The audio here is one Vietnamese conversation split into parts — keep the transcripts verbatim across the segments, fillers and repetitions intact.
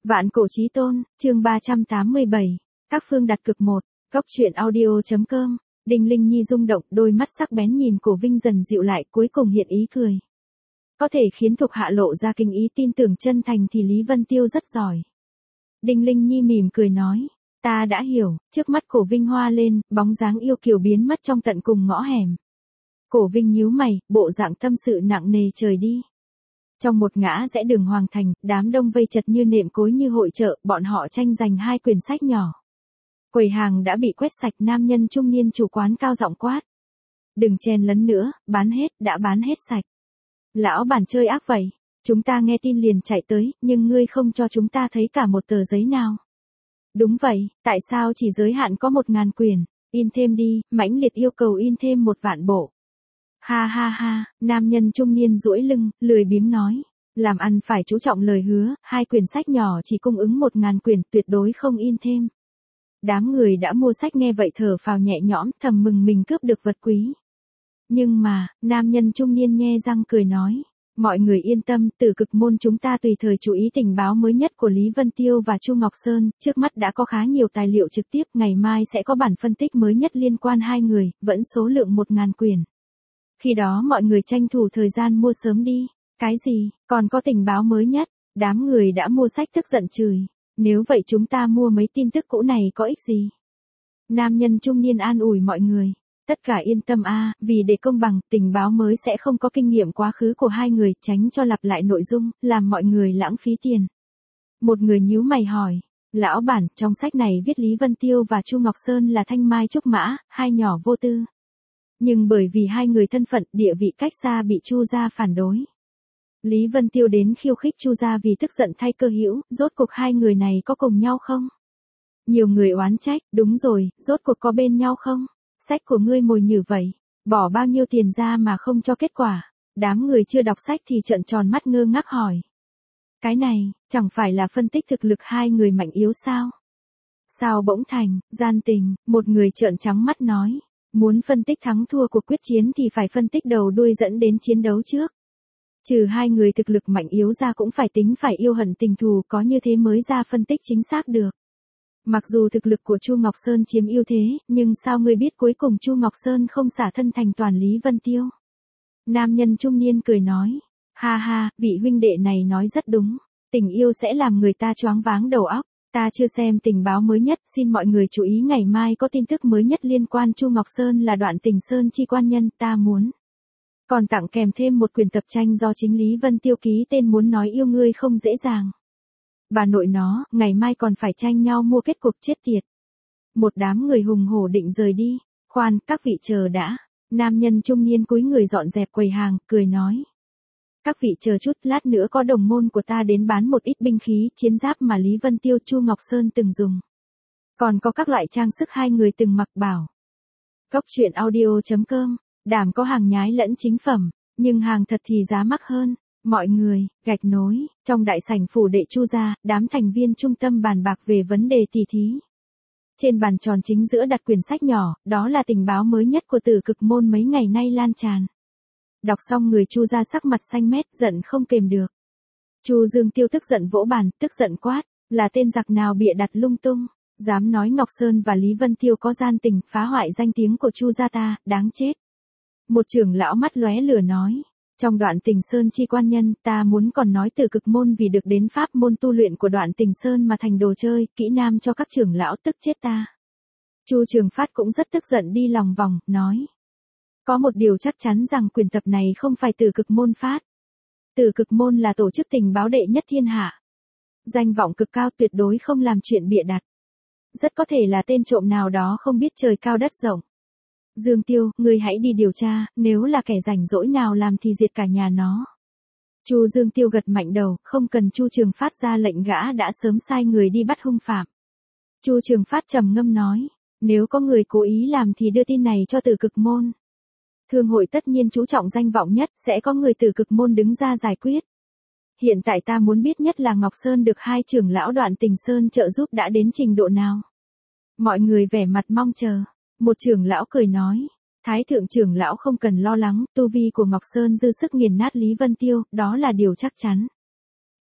Vạn cổ chí tôn, chương ba trăm tám mươi bảy. Các phương đặt cực một. Cốc truyện audio chấm com. Đinh Linh Nhi rung động, đôi mắt sắc bén nhìn Cổ Vinh dần dịu lại, cuối cùng hiện ý cười. Có thể khiến thuộc hạ lộ ra kinh ý tin tưởng chân thành thì Lý Vân Tiêu rất giỏi. Đinh Linh Nhi mỉm cười nói, ta đã hiểu. Trước mắt Cổ Vinh hoa lên, bóng dáng yêu kiều biến mất trong tận cùng ngõ hẻm. Cổ Vinh nhíu mày, bộ dạng tâm sự nặng nề trời đi. Trong một ngã rẽ đường Hoàng Thành, đám đông vây chật như nệm cối như hội chợ, bọn họ tranh giành hai quyển sách nhỏ. Quầy hàng đã bị quét sạch, nam nhân trung niên chủ quán cao giọng quát. Đừng chen lấn nữa, bán hết, đã bán hết sạch. Lão bản chơi ác vậy, chúng ta nghe tin liền chạy tới, nhưng ngươi không cho chúng ta thấy cả một tờ giấy nào. Đúng vậy, tại sao chỉ giới hạn có một ngàn quyển, in thêm đi, mãnh liệt yêu cầu in thêm một vạn bộ. Ha ha ha, nam nhân trung niên duỗi lưng, lười biếng nói. Làm ăn phải chú trọng lời hứa, hai quyển sách nhỏ chỉ cung ứng một ngàn quyển, tuyệt đối không in thêm. Đám người đã mua sách nghe vậy thở phào nhẹ nhõm, thầm mừng mình cướp được vật quý. Nhưng mà, nam nhân trung niên nhe răng cười nói. Mọi người yên tâm, Tử Cực Môn chúng ta tùy thời chú ý tình báo mới nhất của Lý Vân Tiêu và Chu Ngọc Sơn, trước mắt đã có khá nhiều tài liệu trực tiếp, ngày mai sẽ có bản phân tích mới nhất liên quan hai người, vẫn số lượng một ngàn quyển. Khi đó mọi người tranh thủ thời gian mua sớm đi. Cái gì, còn có tình báo mới nhất? Đám người đã mua sách tức giận chửi. Nếu vậy chúng ta mua mấy tin tức cũ này có ích gì? Nam nhân trung niên an ủi mọi người. Tất cả yên tâm a, vì để công bằng, tình báo mới sẽ không có kinh nghiệm quá khứ của hai người, tránh cho lặp lại nội dung, làm mọi người lãng phí tiền. Một người nhíu mày hỏi. Lão bản, trong sách này viết Lý Vân Tiêu và Chu Ngọc Sơn là thanh mai trúc mã, hai nhỏ vô tư. Nhưng bởi vì hai người thân phận, địa vị cách xa bị Chu gia phản đối. Lý Vân Tiêu đến khiêu khích Chu gia vì tức giận thay cơ hữu, rốt cuộc hai người này có cùng nhau không? Nhiều người oán trách, đúng rồi, rốt cuộc có bên nhau không? Sách của ngươi mồi nhử vậy, bỏ bao nhiêu tiền ra mà không cho kết quả? Đám người chưa đọc sách thì trợn tròn mắt ngơ ngác hỏi. Cái này, chẳng phải là phân tích thực lực hai người mạnh yếu sao? Sao bỗng thành, gian tình, một người trợn trắng mắt nói. Muốn phân tích thắng thua cuộc quyết chiến thì phải phân tích đầu đuôi dẫn đến chiến đấu trước. Trừ hai người thực lực mạnh yếu ra cũng phải tính phải yêu hận tình thù, có như thế mới ra phân tích chính xác được. Mặc dù thực lực của Chu Ngọc Sơn chiếm ưu thế, nhưng sao ngươi biết cuối cùng Chu Ngọc Sơn không xả thân thành toàn Lý Vân Tiêu? Nam nhân trung niên cười nói. Ha ha, vị huynh đệ này nói rất đúng. Tình yêu sẽ làm người ta choáng váng đầu óc. Ta chưa xem tình báo mới nhất, xin mọi người chú ý ngày mai có tin tức mới nhất liên quan Chu Ngọc Sơn là Đoạn Tình Sơn chi quan nhân, ta muốn. Còn tặng kèm thêm một quyển tập tranh do chính Lý Vân Tiêu ký tên muốn nói yêu ngươi không dễ dàng. Bà nội nó, ngày mai còn phải tranh nhau mua kết cuộc chết tiệt. Một đám người hùng hổ định rời đi. Khoan, các vị chờ đã. Nam nhân trung niên cúi người dọn dẹp quầy hàng, cười nói. Các vị chờ chút, lát nữa có đồng môn của ta đến bán một ít binh khí, chiến giáp mà Lý Vân Tiêu, Chu Ngọc Sơn từng dùng. Còn có các loại trang sức hai người từng mặc bảo. Cốc truyện audio chấm com, đảm có hàng nhái lẫn chính phẩm, nhưng hàng thật thì giá mắc hơn. Mọi người, gạch nối, trong đại sảnh phủ đệ Chu gia, đám thành viên trung tâm bàn bạc về vấn đề tỷ thí. Trên bàn tròn chính giữa đặt quyển sách nhỏ, đó là tình báo mới nhất của Tử Cực Môn mấy ngày nay lan tràn. Đọc xong người Chu gia sắc mặt xanh mét, giận không kềm được. Chu Dương Tiêu tức giận vỗ bàn, tức giận quát, là tên giặc nào bịa đặt lung tung, dám nói Ngọc Sơn và Lý Vân Tiêu có gian tình, phá hoại danh tiếng của Chu gia ta, đáng chết. Một trưởng lão mắt lóe lửa nói, trong Đoạn Tình Sơn chi quan nhân, ta muốn còn nói Tử Cực Môn vì được đến pháp môn tu luyện của Đoạn Tình Sơn mà thành đồ chơi, kỹ nam cho các trưởng lão, tức chết ta. Chu Trường Phát cũng rất tức giận đi lòng vòng, nói. Có một điều chắc chắn rằng quyển tập này không phải Tử Cực Môn phát. Tử Cực Môn là tổ chức tình báo đệ nhất thiên hạ. Danh vọng cực cao, tuyệt đối không làm chuyện bịa đặt. Rất có thể là tên trộm nào đó không biết trời cao đất rộng. Dương Tiêu, ngươi hãy đi điều tra, nếu là kẻ rảnh rỗi nào làm thì diệt cả nhà nó. Chu Dương Tiêu gật mạnh đầu, không cần Chu Trường Phát ra lệnh, gã đã sớm sai người đi bắt hung phạm. Chu Trường Phát trầm ngâm nói, nếu có người cố ý làm thì đưa tin này cho Tử Cực Môn. Thương hội tất nhiên chú trọng danh vọng nhất, sẽ có người Tử Cực Môn đứng ra giải quyết. Hiện tại ta muốn biết nhất là Ngọc Sơn được hai trưởng lão Đoạn Tình Sơn trợ giúp đã đến trình độ nào. Mọi người vẻ mặt mong chờ. Một trưởng lão cười nói, Thái thượng trưởng lão không cần lo lắng, tu vi của Ngọc Sơn dư sức nghiền nát Lý Vân Tiêu, đó là điều chắc chắn.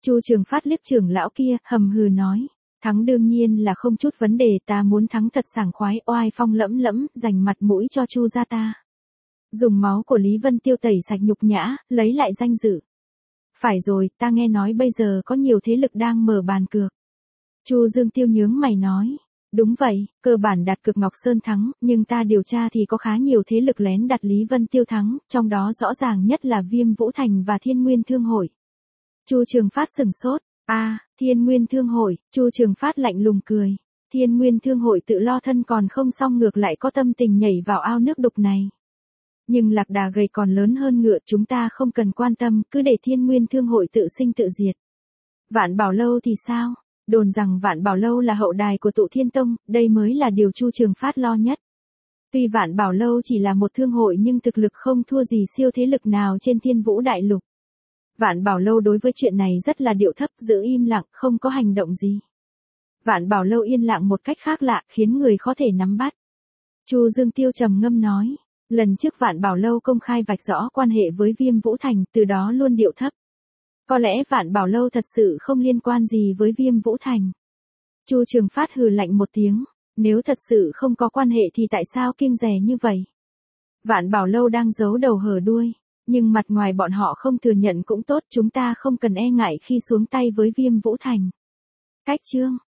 Chu Trường Phát liếc trưởng lão kia, hầm hừ nói. Thắng đương nhiên là không chút vấn đề, ta muốn thắng thật sảng khoái, oai phong lẫm lẫm, dành mặt mũi cho Chu gia ta. Dùng máu của Lý Vân Tiêu tẩy sạch nhục nhã, lấy lại danh dự. Phải rồi, ta nghe nói bây giờ có nhiều thế lực đang mở bàn cược. Chu Dương Tiêu nhướng mày nói. Đúng vậy, cơ bản đặt cược Ngọc Sơn thắng, nhưng ta điều tra thì có khá nhiều thế lực lén đặt Lý Vân Tiêu thắng, trong đó rõ ràng nhất là Viêm Vũ Thành và Thiên Nguyên Thương Hội. Chu Trường Phát sừng sốt. A, à, Thiên Nguyên Thương Hội, Chu Trường Phát lạnh lùng cười. Thiên Nguyên Thương Hội tự lo thân còn không xong ngược lại có tâm tình nhảy vào ao nước đục này. Nhưng lạc đà gầy còn lớn hơn ngựa, chúng ta không cần quan tâm, cứ để Thiên Nguyên Thương Hội tự sinh tự diệt. Vạn Bảo Lâu thì sao? Đồn rằng Vạn Bảo Lâu là hậu đài của Tụ Thiên Tông, đây mới là điều Chu Trường Phát lo nhất. Tuy Vạn Bảo Lâu chỉ là một thương hội nhưng thực lực không thua gì siêu thế lực nào trên Thiên Vũ Đại Lục. Vạn Bảo Lâu đối với chuyện này rất là điệu thấp, giữ im lặng, không có hành động gì. Vạn Bảo Lâu yên lặng một cách khác lạ, khiến người khó thể nắm bắt. Chu Dương Tiêu trầm ngâm nói, lần trước Vạn Bảo Lâu công khai vạch rõ quan hệ với Viêm Vũ Thành, từ đó luôn điệu thấp. Có lẽ Vạn Bảo Lâu thật sự không liên quan gì với Viêm Vũ Thành. Chu Trường Phát hừ lạnh một tiếng, nếu thật sự không có quan hệ thì tại sao kiêng dè như vậy? Vạn Bảo Lâu đang giấu đầu hở đuôi, nhưng mặt ngoài bọn họ không thừa nhận cũng tốt, chúng ta không cần e ngại khi xuống tay với Viêm Vũ Thành. Cách chương